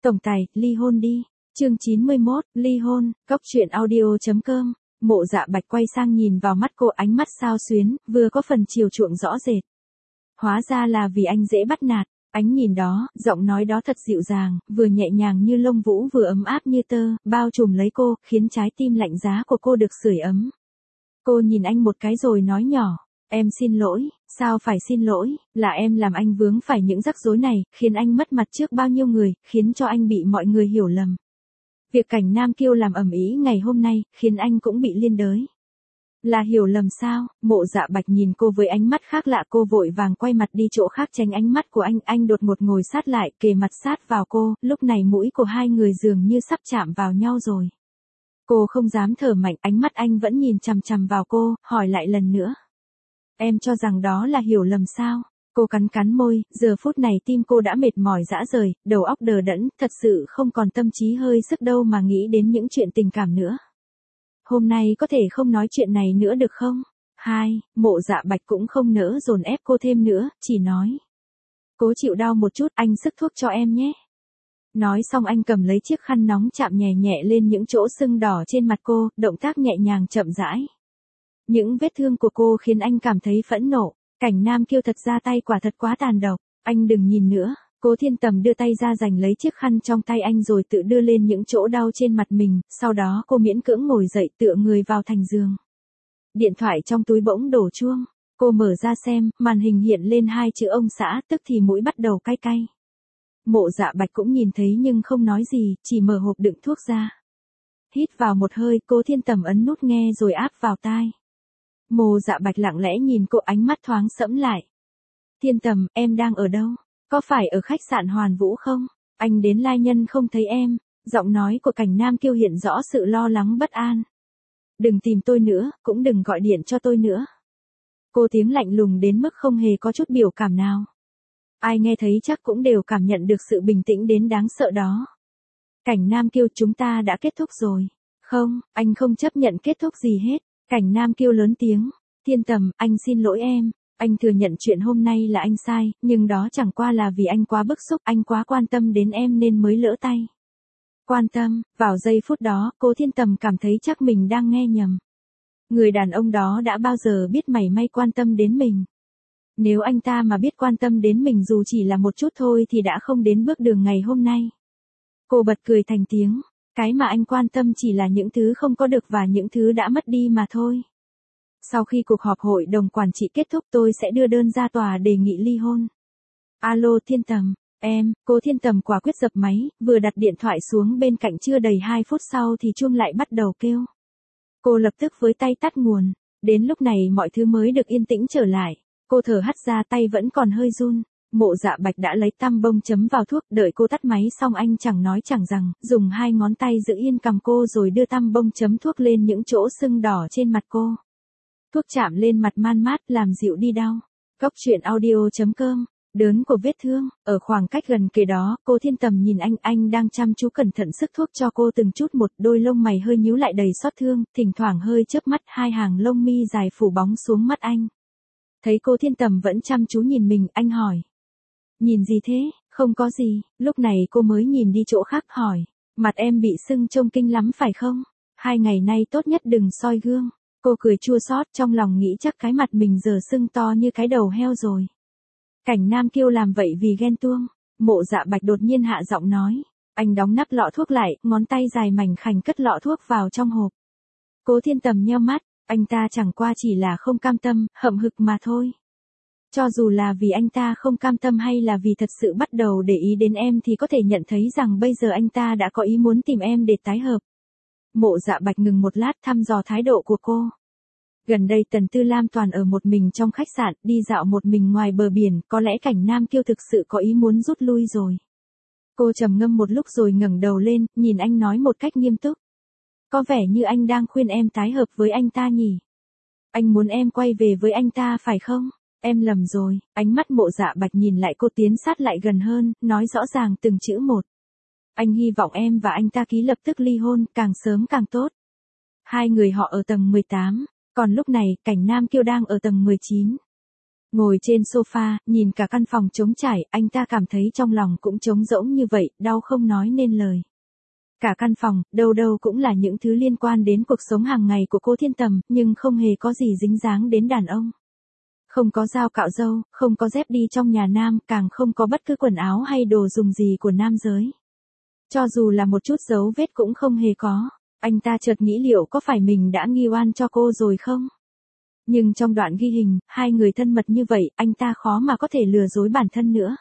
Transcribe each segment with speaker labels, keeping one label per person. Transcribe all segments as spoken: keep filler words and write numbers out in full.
Speaker 1: Tổng tài, ly hôn đi. Chương chín mươi mốt, ly hôn, cốc truyện audio.com. Mộ Dạ Bạch quay sang nhìn vào mắt cô, ánh mắt xao xuyến, vừa có phần chiều chuộng rõ rệt. Hóa ra là vì anh dễ bắt nạt. Ánh nhìn đó, giọng nói đó thật dịu dàng, vừa nhẹ nhàng như lông vũ vừa ấm áp như tơ, bao trùm lấy cô, khiến trái tim lạnh giá của cô được sưởi ấm. Cô nhìn anh một cái rồi nói nhỏ, em xin lỗi. Sao phải xin lỗi, là em làm anh vướng phải những rắc rối này, khiến anh mất mặt trước bao nhiêu người, khiến cho anh bị mọi người hiểu lầm. Việc Cảnh Nam Kiêu làm ầm ĩ ngày hôm nay, khiến anh cũng bị liên đới. Là hiểu lầm sao? Mộ Dạ Bạch nhìn cô với ánh mắt khác lạ, cô vội vàng quay mặt đi chỗ khác tránh ánh mắt của anh, anh đột ngột ngồi sát lại, kề mặt sát vào cô, lúc này mũi của hai người dường như sắp chạm vào nhau rồi. Cô không dám thở mạnh, ánh mắt anh vẫn nhìn chằm chằm vào cô, hỏi lại lần nữa. Em cho rằng đó là hiểu lầm sao? Cô cắn cắn môi, giờ phút này tim cô đã mệt mỏi rã rời, đầu óc đờ đẫn, thật sự không còn tâm trí hơi sức đâu mà nghĩ đến những chuyện tình cảm nữa. Hôm nay có thể không nói chuyện này nữa được không? Hai, Mộ Dạ Bạch cũng không nỡ dồn ép cô thêm nữa, chỉ nói. Cố chịu đau một chút, anh sức thuốc cho em nhé. Nói xong anh cầm lấy chiếc khăn nóng chạm nhẹ nhẹ lên những chỗ sưng đỏ trên mặt cô, động tác nhẹ nhàng chậm rãi. Những vết thương của cô khiến anh cảm thấy phẫn nộ. Cảnh Nam Kiêu thật ra tay quả thật quá tàn độc. Anh đừng nhìn nữa. Cố Thiên Tầm đưa tay ra giành lấy chiếc khăn trong tay anh rồi tự đưa lên những chỗ đau trên mặt mình. Sau đó cô miễn cưỡng ngồi dậy tựa người vào thành giường. Điện thoại trong túi bỗng đổ chuông. Cô mở ra xem, màn hình hiện lên hai chữ ông xã, tức thì mũi bắt đầu cay cay. Mộ Dạ Bạch cũng nhìn thấy nhưng không nói gì, chỉ mở hộp đựng thuốc ra. Hít vào một hơi, Cố Thiên Tầm ấn nút nghe rồi áp vào tai. Mộ Dạ Bạch lặng lẽ nhìn cô, ánh mắt thoáng sẫm lại. Thiên Tầm, em đang ở đâu? Có phải ở khách sạn Hoàn Vũ không? Anh đến lai nhân không thấy em. Giọng nói của Cảnh Nam Kiêu hiện rõ sự lo lắng bất an. Đừng tìm tôi nữa, cũng đừng gọi điện cho tôi nữa. Cô tiếng lạnh lùng đến mức không hề có chút biểu cảm nào. Ai nghe thấy chắc cũng đều cảm nhận được sự bình tĩnh đến đáng sợ đó. Cảnh Nam Kiêu, chúng ta đã kết thúc rồi. Không, anh không chấp nhận kết thúc gì hết. Cảnh Nam Kiêu lớn tiếng. Thiên Tầm, anh xin lỗi em. Anh thừa nhận chuyện hôm nay là anh sai, nhưng đó chẳng qua là vì anh quá bức xúc, anh quá quan tâm đến em nên mới lỡ tay. Quan tâm, vào giây phút đó, Cố Thiên Tầm cảm thấy chắc mình đang nghe nhầm. Người đàn ông đó đã bao giờ biết mảy may quan tâm đến mình. Nếu anh ta mà biết quan tâm đến mình dù chỉ là một chút thôi thì đã không đến bước đường ngày hôm nay. Cô bật cười thành tiếng. Cái mà anh quan tâm chỉ là những thứ không có được và những thứ đã mất đi mà thôi. Sau khi cuộc họp hội đồng quản trị kết thúc tôi sẽ đưa đơn ra tòa đề nghị ly hôn. Alo Thiên Tầm, em, Cố Thiên Tầm quả quyết dập máy, vừa đặt điện thoại xuống bên cạnh chưa đầy hai phút sau thì chuông lại bắt đầu kêu. Cô lập tức với tay tắt nguồn, đến lúc này mọi thứ mới được yên tĩnh trở lại. Cô thở hắt ra, tay vẫn còn hơi run. Mộ Dạ Bạch đã lấy tăm bông chấm vào thuốc, đợi cô tắt máy xong anh chẳng nói chẳng rằng, dùng hai ngón tay giữ yên cằm cô rồi đưa tăm bông chấm thuốc lên những chỗ sưng đỏ trên mặt cô. Thuốc chạm lên mặt man mát làm dịu đi đau. Cốc truyện audio.com. Đớn của vết thương. Ở khoảng cách gần kề đó, Cố Thiên Tầm nhìn anh, anh đang chăm chú cẩn thận sức thuốc cho cô từng chút một, đôi lông mày hơi nhíu lại đầy xót thương, thỉnh thoảng hơi chớp mắt, hai hàng lông mi dài phủ bóng xuống mắt anh. Thấy Cố Thiên Tầm vẫn chăm chú nhìn mình, anh hỏi. Nhìn gì thế? Không có gì. Lúc này cô mới nhìn đi chỗ khác hỏi. Mặt em bị sưng trông kinh lắm phải không? Hai ngày nay tốt nhất đừng soi gương. Cô cười chua xót, trong lòng nghĩ chắc cái mặt mình giờ sưng to như cái đầu heo rồi. Cảnh Nam Kiêu làm vậy vì ghen tuông. Mộ Dạ Bạch đột nhiên hạ giọng nói. Anh đóng nắp lọ thuốc lại, ngón tay dài mảnh khảnh cất lọ thuốc vào trong hộp. Cố Thiên Tầm nheo mắt, anh ta chẳng qua chỉ là không cam tâm, hậm hực mà thôi. Cho dù là vì anh ta không cam tâm hay là vì thật sự bắt đầu để ý đến em thì có thể nhận thấy rằng bây giờ anh ta đã có ý muốn tìm em để tái hợp. Mộ Dạ Bạch ngừng một lát thăm dò thái độ của cô. Gần đây Tần Tư Lam toàn ở một mình trong khách sạn, đi dạo một mình ngoài bờ biển, có lẽ Cảnh Nam Kiêu thực sự có ý muốn rút lui rồi. Cô trầm ngâm một lúc rồi ngẩng đầu lên, nhìn anh nói một cách nghiêm túc. Có vẻ như anh đang khuyên em tái hợp với anh ta nhỉ? Anh muốn em quay về với anh ta phải không? Em lầm rồi. Ánh mắt Mộ Dạ Bạch nhìn lại cô, tiến sát lại gần hơn, nói rõ ràng từng chữ một. Anh hy vọng em và anh ta ký lập tức ly hôn, càng sớm càng tốt. Hai người họ ở tầng mười tám, còn lúc này, Cảnh Nam Kiêu đang ở tầng mười chín. Ngồi trên sofa, nhìn cả căn phòng trống trải, anh ta cảm thấy trong lòng cũng trống rỗng như vậy, đau không nói nên lời. Cả căn phòng, đâu đâu cũng là những thứ liên quan đến cuộc sống hàng ngày của cô Thiên Tầm, nhưng không hề có gì dính dáng đến đàn ông. Không có dao cạo râu, không có dép đi trong nhà nam, càng không có bất cứ quần áo hay đồ dùng gì của nam giới. Cho dù là một chút dấu vết cũng không hề có. Anh ta chợt nghĩ liệu có phải mình đã nghi oan cho cô rồi không? Nhưng trong đoạn ghi hình, hai người thân mật như vậy, anh ta khó mà có thể lừa dối bản thân nữa.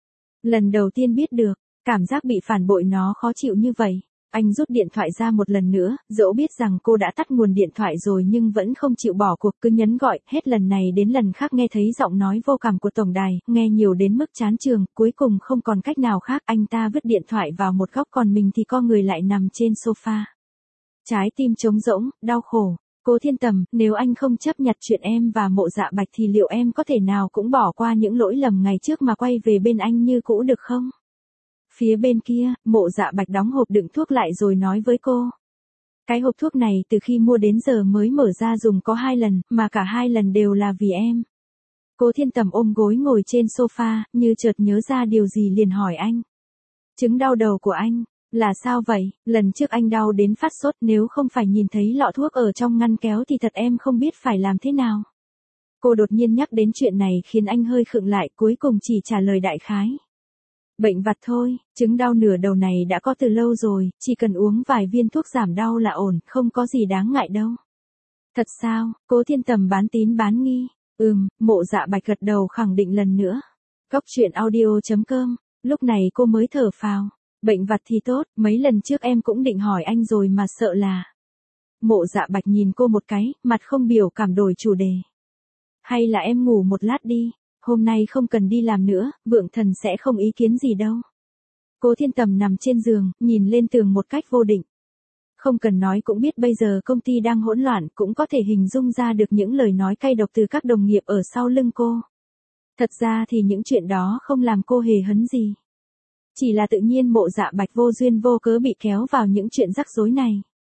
Speaker 1: Lần đầu tiên biết được, cảm giác bị phản bội nó khó chịu như vậy. Anh rút điện thoại ra một lần nữa, dẫu biết rằng cô đã tắt nguồn điện thoại rồi nhưng vẫn không chịu bỏ cuộc, cứ nhấn gọi, hết lần này đến lần khác nghe thấy giọng nói vô cảm của tổng đài, nghe nhiều đến mức chán chường, cuối cùng không còn cách nào khác, anh ta vứt điện thoại vào một góc còn mình thì co người lại nằm trên sofa. Trái tim trống rỗng, đau khổ. Cô Thiên Tầm, nếu anh không chấp nhặt chuyện em và Mộ Dạ Bạch thì liệu em có thể nào cũng bỏ qua những lỗi lầm ngày trước mà quay về bên anh như cũ được không? Phía bên kia, Mộ Dạ Bạch đóng hộp đựng thuốc lại rồi nói với cô. Cái hộp thuốc này từ khi mua đến giờ mới mở ra dùng có hai lần, mà cả hai lần đều là vì em. Cô Thiên Tầm ôm gối ngồi trên sofa, như chợt nhớ ra điều gì liền hỏi anh. Chứng đau đầu của anh, là sao vậy? Lần trước anh đau đến phát sốt, nếu không phải nhìn thấy lọ thuốc ở trong ngăn kéo thì thật em không biết phải làm thế nào. Cô đột nhiên nhắc đến chuyện này khiến anh hơi khựng lại, cuối cùng chỉ trả lời đại khái. Bệnh vặt thôi, chứng đau nửa đầu này đã có từ lâu rồi, chỉ cần uống vài viên thuốc giảm đau là ổn, không có gì đáng ngại đâu. Thật sao? Cô Thiên Tầm bán tín bán nghi. Ừm, Mộ Dạ Bạch gật đầu khẳng định lần nữa. Cóc truyện audio chấm com, lúc này cô mới thở phào. Bệnh vặt thì tốt, mấy lần trước em cũng định hỏi anh rồi mà sợ là. Mộ Dạ Bạch nhìn cô một cái, mặt không biểu cảm đổi chủ đề. Hay là em ngủ một lát đi, hôm nay không cần đi làm nữa, Vượng Thần sẽ không ý kiến gì đâu. Cô Thiên Tầm nằm trên giường, nhìn lên tường một cách vô định. Không cần nói cũng biết bây giờ công ty đang hỗn loạn, cũng có thể hình dung ra được những lời nói cay độc từ các đồng nghiệp ở sau lưng cô. Thật ra thì những chuyện đó không làm cô hề hấn gì. Chỉ là tự nhiên Mộ Dạ Bạch vô duyên vô cớ bị kéo vào những chuyện rắc rối này.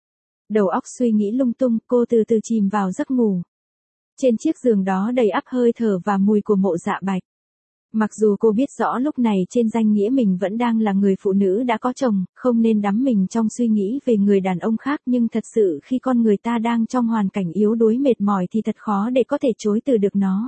Speaker 1: Đầu óc suy nghĩ lung tung, cô từ từ chìm vào giấc ngủ. Trên chiếc giường đó đầy ắp hơi thở và mùi của Mộ Dạ Bạch. Mặc dù cô biết rõ lúc này trên danh nghĩa mình vẫn đang là người phụ nữ đã có chồng, không nên đắm mình trong suy nghĩ về người đàn ông khác, nhưng thật sự khi con người ta đang trong hoàn cảnh yếu đuối mệt mỏi thì thật khó để có thể chối từ được nó.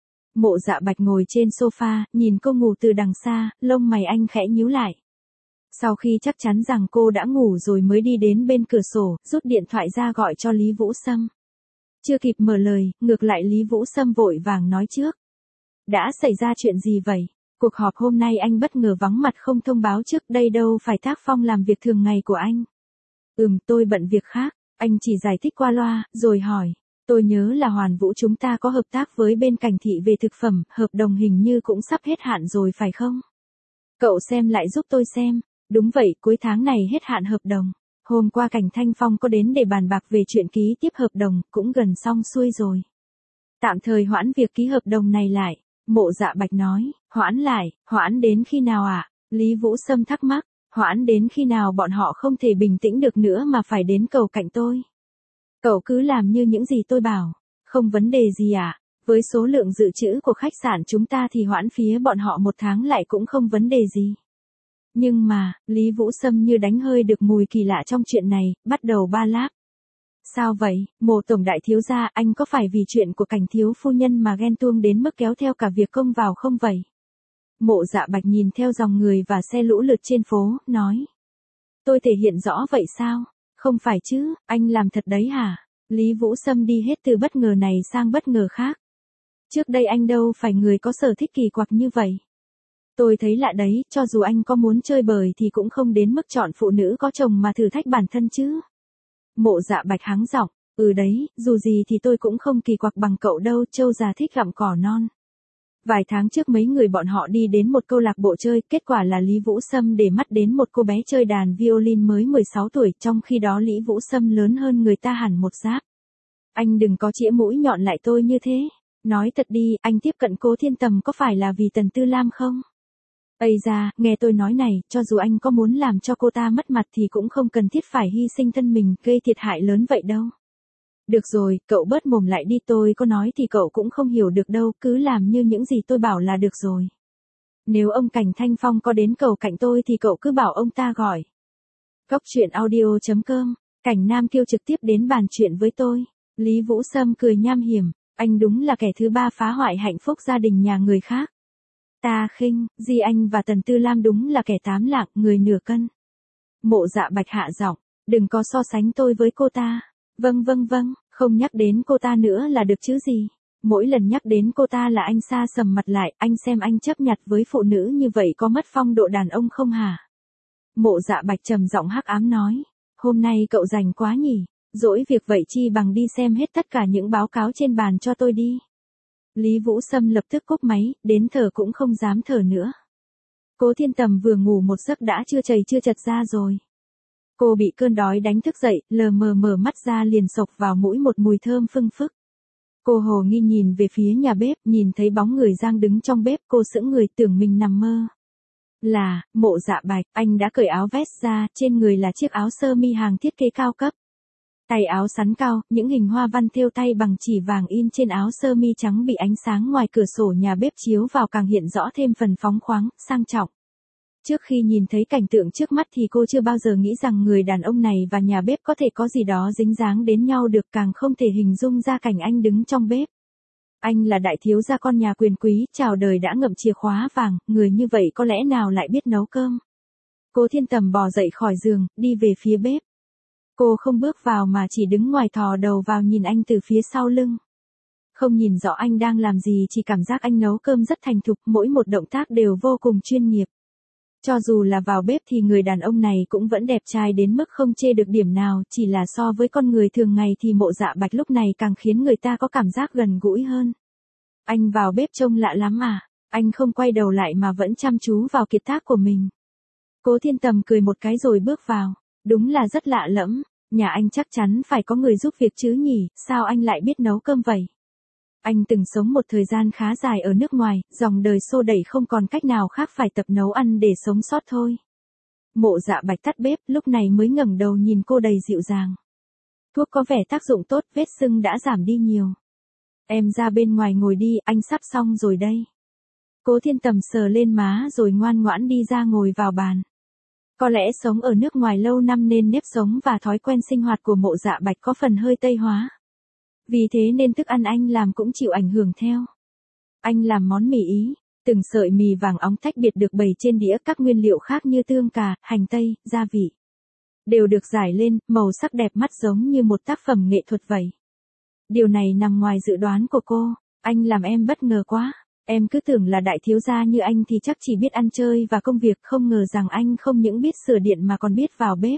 Speaker 1: Mộ Dạ Bạch ngồi trên sofa, nhìn cô ngủ từ đằng xa, lông mày anh khẽ nhíu lại. Sau khi chắc chắn rằng cô đã ngủ rồi mới đi đến bên cửa sổ, rút điện thoại ra gọi cho Lý Vũ Sâm. Chưa kịp mở lời, ngược lại Lý Vũ Sâm vội vàng nói trước. Đã xảy ra chuyện gì vậy? Cuộc họp hôm nay anh bất ngờ vắng mặt không thông báo trước, đây đâu phải tác phong làm việc thường ngày của anh. Ừm, tôi bận việc khác, anh chỉ giải thích qua loa, rồi hỏi. Tôi nhớ là Hoàn Vũ chúng ta có hợp tác với bên Cảnh Thị về thực phẩm, hợp đồng hình như cũng sắp hết hạn rồi phải không? Cậu xem lại giúp tôi xem. Đúng vậy, cuối tháng này hết hạn hợp đồng. Hôm qua Cảnh Thanh Phong có đến để bàn bạc về chuyện ký tiếp hợp đồng, cũng gần xong xuôi rồi. Tạm thời hoãn việc ký hợp đồng này lại. Mộ Dạ Bạch nói, hoãn lại, hoãn đến khi nào ạ? À? Lý Vũ Sâm thắc mắc, hoãn đến khi nào bọn họ không thể bình tĩnh được nữa mà phải đến cầu cạnh tôi. Cậu cứ làm như những gì tôi bảo, không vấn đề gì ạ. À? Với số lượng dự trữ của khách sạn chúng ta thì hoãn phía bọn họ một tháng lại cũng không vấn đề gì. Nhưng mà, Lý Vũ Sâm như đánh hơi được mùi kỳ lạ trong chuyện này, bắt đầu ba láp. Sao vậy, Mộ tổng đại thiếu gia, anh có phải vì chuyện của Cảnh thiếu phu nhân mà ghen tuông đến mức kéo theo cả việc công vào không vậy? Mộ Dạ Bạch nhìn theo dòng người và xe lũ lượt trên phố, nói. Tôi thể hiện rõ vậy sao? Không phải chứ, anh làm thật đấy hả? Lý Vũ Sâm đi hết từ bất ngờ này sang bất ngờ khác. Trước đây anh đâu phải người có sở thích kỳ quặc như vậy. Tôi thấy lạ đấy, cho dù anh có muốn chơi bời thì cũng không đến mức chọn phụ nữ có chồng mà thử thách bản thân chứ. Mộ Dạ Bạch hắng giọng, ừ đấy, dù gì thì tôi cũng không kỳ quặc bằng cậu đâu, trâu già thích gặm cỏ non. Vài tháng trước mấy người bọn họ đi đến một câu lạc bộ chơi, kết quả là Lý Vũ Sâm để mắt đến một cô bé chơi đàn violin mới mười sáu tuổi, trong khi đó Lý Vũ Sâm lớn hơn người ta hẳn một giáp. Anh đừng có chĩa mũi nhọn lại tôi như thế. Nói thật đi, anh tiếp cận cô Thiên Tầm có phải là vì Tần Tư Lam không? Ây da, nghe tôi nói này, cho dù anh có muốn làm cho cô ta mất mặt thì cũng không cần thiết phải hy sinh thân mình, gây thiệt hại lớn vậy đâu. Được rồi, cậu bớt mồm lại đi, tôi có nói thì cậu cũng không hiểu được đâu, cứ làm như những gì tôi bảo là được rồi. Nếu ông Cảnh Thanh Phong có đến cầu cạnh tôi thì cậu cứ bảo ông ta gọi. Cóc truyện audio chấm com, Cảnh Nam Kiêu trực tiếp đến bàn chuyện với tôi. Lý Vũ Sâm cười nham hiểm, anh đúng là kẻ thứ ba phá hoại hạnh phúc gia đình nhà người khác. Ta khinh, Di Anh và Tần Tư Lam đúng là kẻ tám lạng, người nửa cân. Mộ Dạ Bạch hạ giọng, đừng có so sánh tôi với cô ta. Vâng vâng vâng, không nhắc đến cô ta nữa là được chứ gì. Mỗi lần nhắc đến cô ta là anh sa sầm mặt lại, anh xem anh chấp nhặt với phụ nữ như vậy có mất phong độ đàn ông không hả? Mộ Dạ Bạch trầm giọng hắc ám nói, hôm nay cậu rảnh quá nhỉ, dỗi việc vậy chi bằng đi xem hết tất cả những báo cáo trên bàn cho tôi đi. Lý Vũ Sâm lập tức cúp máy, đến thở cũng không dám thở nữa. Cố Thiên Tầm vừa ngủ một giấc đã chưa chảy chưa chật ra rồi. Cô bị cơn đói đánh thức dậy, lờ mờ mở mắt ra liền xộc vào mũi một mùi thơm phưng phức. Cô hồ nghi nhìn về phía nhà bếp, nhìn thấy bóng người Giang đứng trong bếp, cô sững người tưởng mình nằm mơ. Là, Mộ Dạ Bạch, anh đã cởi áo vest ra, trên người là chiếc áo sơ mi hàng thiết kế cao cấp. Tay áo sắn cao, những hình hoa văn thêu tay bằng chỉ vàng in trên áo sơ mi trắng bị ánh sáng ngoài cửa sổ nhà bếp chiếu vào càng hiện rõ thêm phần phóng khoáng, sang trọng. Trước khi nhìn thấy cảnh tượng trước mắt thì cô chưa bao giờ nghĩ rằng người đàn ông này và nhà bếp có thể có gì đó dính dáng đến nhau được, càng không thể hình dung ra cảnh anh đứng trong bếp. Anh là đại thiếu gia con nhà quyền quý, chào đời đã ngậm chìa khóa vàng, người như vậy có lẽ nào lại biết nấu cơm. Cố Thiên Tầm bò dậy khỏi giường, đi về phía bếp. Cô không bước vào mà chỉ đứng ngoài thò đầu vào nhìn anh từ phía sau lưng. Không nhìn rõ anh đang làm gì, chỉ cảm giác anh nấu cơm rất thành thục, mỗi một động tác đều vô cùng chuyên nghiệp. Cho dù là vào bếp thì người đàn ông này cũng vẫn đẹp trai đến mức không chê được điểm nào, chỉ là so với con người thường ngày thì Mộ Dạ Bạch lúc này càng khiến người ta có cảm giác gần gũi hơn. Anh vào bếp trông lạ lắm à, anh không quay đầu lại mà vẫn chăm chú vào kiệt tác của mình. Cố Thiên Tầm cười một cái rồi bước vào, đúng là rất lạ lẫm, nhà anh chắc chắn phải có người giúp việc chứ nhỉ, sao anh lại biết nấu cơm vậy? Anh từng sống một thời gian khá dài ở nước ngoài, dòng đời xô đẩy không còn cách nào khác phải tập nấu ăn để sống sót thôi. Mộ Dạ Bạch tắt bếp, lúc này mới ngẩng đầu nhìn cô đầy dịu dàng. Thuốc có vẻ tác dụng tốt, vết sưng đã giảm đi nhiều. Em ra bên ngoài ngồi đi, anh sắp xong rồi đây. Cố Thiên Tầm sờ lên má rồi ngoan ngoãn đi ra ngồi vào bàn. Có lẽ sống ở nước ngoài lâu năm nên nếp sống và thói quen sinh hoạt của Mộ Dạ Bạch có phần hơi Tây hóa. Vì thế nên thức ăn anh làm cũng chịu ảnh hưởng theo. Anh làm món mì Ý, từng sợi mì vàng óng tách biệt được bày trên đĩa, các nguyên liệu khác như tương cà, hành tây, gia vị đều được rải lên, màu sắc đẹp mắt giống như một tác phẩm nghệ thuật vậy. Điều này nằm ngoài dự đoán của cô, anh làm em bất ngờ quá. Em cứ tưởng là đại thiếu gia như anh thì chắc chỉ biết ăn chơi và công việc, không ngờ rằng anh không những biết sửa điện mà còn biết vào bếp.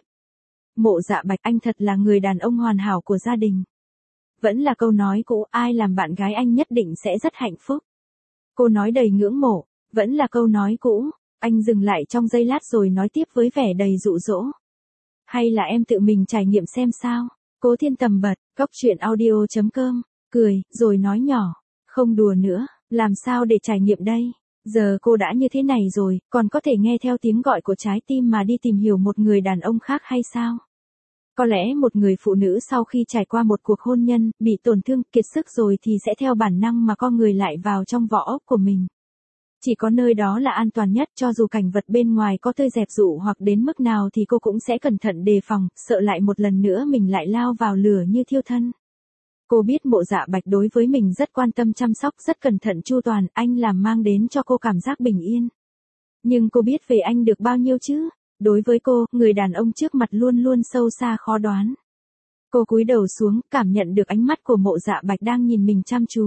Speaker 1: Mộ Dạ Bạch, anh thật là người đàn ông hoàn hảo của gia đình. Vẫn là câu nói cũ, ai làm bạn gái anh nhất định sẽ rất hạnh phúc. Cô nói đầy ngưỡng mộ, vẫn là câu nói cũ, anh dừng lại trong giây lát rồi nói tiếp với vẻ đầy dụ dỗ. Hay là em tự mình trải nghiệm xem sao? Cố Thiên Tầm bật, cóc truyện audio chấm com, cười, rồi nói nhỏ, không đùa nữa, làm sao để trải nghiệm đây? Giờ cô đã như thế này rồi, còn có thể nghe theo tiếng gọi của trái tim mà đi tìm hiểu một người đàn ông khác hay sao? Có lẽ một người phụ nữ sau khi trải qua một cuộc hôn nhân, bị tổn thương, kiệt sức rồi thì sẽ theo bản năng mà con người lại vào trong vỏ ốc của mình. Chỉ có nơi đó là an toàn nhất, cho dù cảnh vật bên ngoài có tươi dẹp dụ hoặc đến mức nào thì cô cũng sẽ cẩn thận đề phòng, sợ lại một lần nữa mình lại lao vào lửa như thiêu thân. Cô biết Mộ Dạ Bạch đối với mình rất quan tâm chăm sóc, rất cẩn thận chu toàn, anh làm mang đến cho cô cảm giác bình yên. Nhưng cô biết về anh được bao nhiêu chứ? Đối với cô, người đàn ông trước mặt luôn luôn sâu xa khó đoán. Cô cúi đầu xuống, cảm nhận được ánh mắt của Mộ Dạ Bạch đang nhìn mình chăm chú.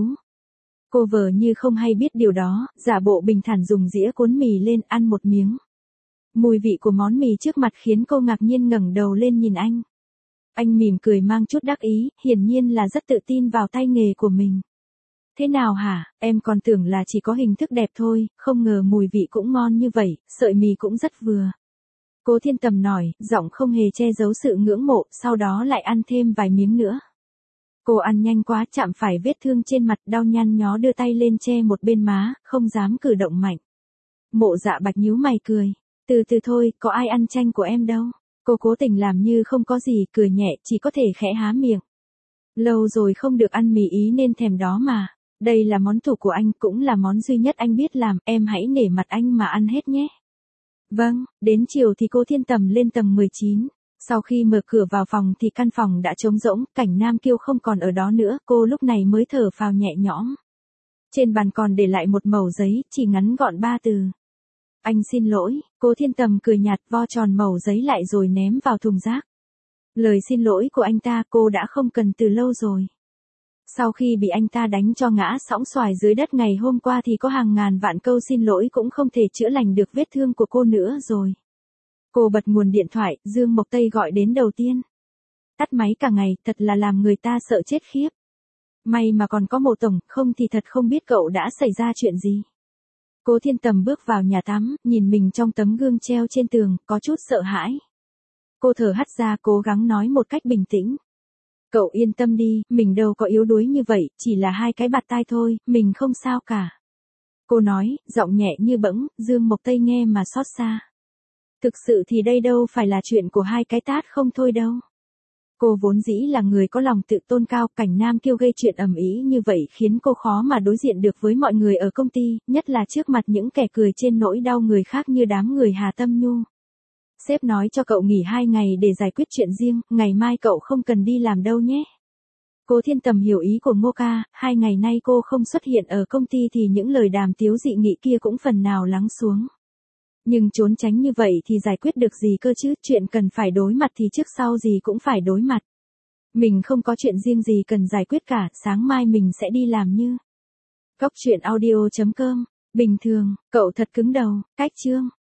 Speaker 1: Cô vờ như không hay biết điều đó, giả bộ bình thản dùng dĩa cuốn mì lên ăn một miếng. Mùi vị của món mì trước mặt khiến cô ngạc nhiên ngẩng đầu lên nhìn anh. Anh mỉm cười mang chút đắc ý, hiển nhiên là rất tự tin vào tay nghề của mình. Thế nào hả, em còn tưởng là chỉ có hình thức đẹp thôi, không ngờ mùi vị cũng ngon như vậy, sợi mì cũng rất vừa. Cố Thiên Tầm nói, giọng không hề che giấu sự ngưỡng mộ, sau đó lại ăn thêm vài miếng nữa. Cô ăn nhanh quá, chạm phải vết thương trên mặt, đau nhăn nhó, đưa tay lên che một bên má, không dám cử động mạnh. Mộ Dạ Bạch nhíu mày cười, từ từ thôi, có ai ăn chanh của em đâu. Cô cố tình làm như không có gì, cười nhẹ, chỉ có thể khẽ há miệng. Lâu rồi không được ăn mì Ý nên thèm đó mà. Đây là món tủ của anh, cũng là món duy nhất anh biết làm, em hãy nể mặt anh mà ăn hết nhé. Vâng, đến chiều thì cô Thiên Tầm lên tầng mười chín. Sau khi mở cửa vào phòng thì căn phòng đã trống rỗng, Cảnh Nam Kiêu không còn ở đó nữa, cô lúc này mới thở phào nhẹ nhõm. Trên bàn còn để lại một mẩu giấy, chỉ ngắn gọn ba từ. Anh xin lỗi, cô Thiên Tầm cười nhạt vo tròn mẩu giấy lại rồi ném vào thùng rác. Lời xin lỗi của anh ta cô đã không cần từ lâu rồi. Sau khi bị anh ta đánh cho ngã sõng xoài dưới đất ngày hôm qua thì có hàng ngàn vạn câu xin lỗi cũng không thể chữa lành được vết thương của cô nữa rồi. Cô bật nguồn điện thoại, Dương Mộc Tây gọi đến đầu tiên. Tắt máy cả ngày, thật là làm người ta sợ chết khiếp. May mà còn có Mộ tổng, không thì thật không biết cậu đã xảy ra chuyện gì. Cô Thiên Tầm bước vào nhà tắm, nhìn mình trong tấm gương treo trên tường, có chút sợ hãi. Cô thở hắt ra cố gắng nói một cách bình tĩnh. Cậu yên tâm đi, mình đâu có yếu đuối như vậy, chỉ là hai cái bạt tai thôi, mình không sao cả. Cô nói, giọng nhẹ như bẫng, Dương Mộc Tây nghe mà xót xa. Thực sự thì đây đâu phải là chuyện của hai cái tát không thôi đâu. Cô vốn dĩ là người có lòng tự tôn cao, Cảnh Nam Kiêu gây chuyện ầm ĩ như vậy khiến cô khó mà đối diện được với mọi người ở công ty, nhất là trước mặt những kẻ cười trên nỗi đau người khác như đám người Hà Tâm Nhu. Sếp nói cho cậu nghỉ hai ngày để giải quyết chuyện riêng, ngày mai cậu không cần đi làm đâu nhé. Cô Thiên Tầm hiểu ý của Ngô ca, hai ngày nay cô không xuất hiện ở công ty thì những lời đàm tiếu dị nghị kia cũng phần nào lắng xuống. Nhưng trốn tránh như vậy thì giải quyết được gì cơ chứ, chuyện cần phải đối mặt thì trước sau gì cũng phải đối mặt. Mình không có chuyện riêng gì cần giải quyết cả, sáng mai mình sẽ đi làm như. Cóc truyện audio chấm com, bình thường, cậu thật cứng đầu, cách chương.